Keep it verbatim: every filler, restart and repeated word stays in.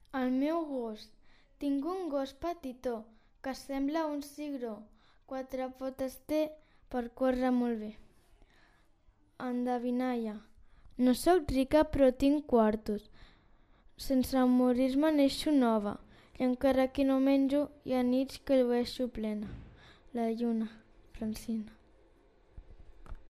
El meu gos. Tinc un gos petitó que sembla un cigró. Quatre potes té per córrer molt bé. Endevinalla. No sóc rica però tinc quartos. Sense morir-me neixo nova. I encara que no menjo hi ha nits que llueixo plena. La lluna, Francina.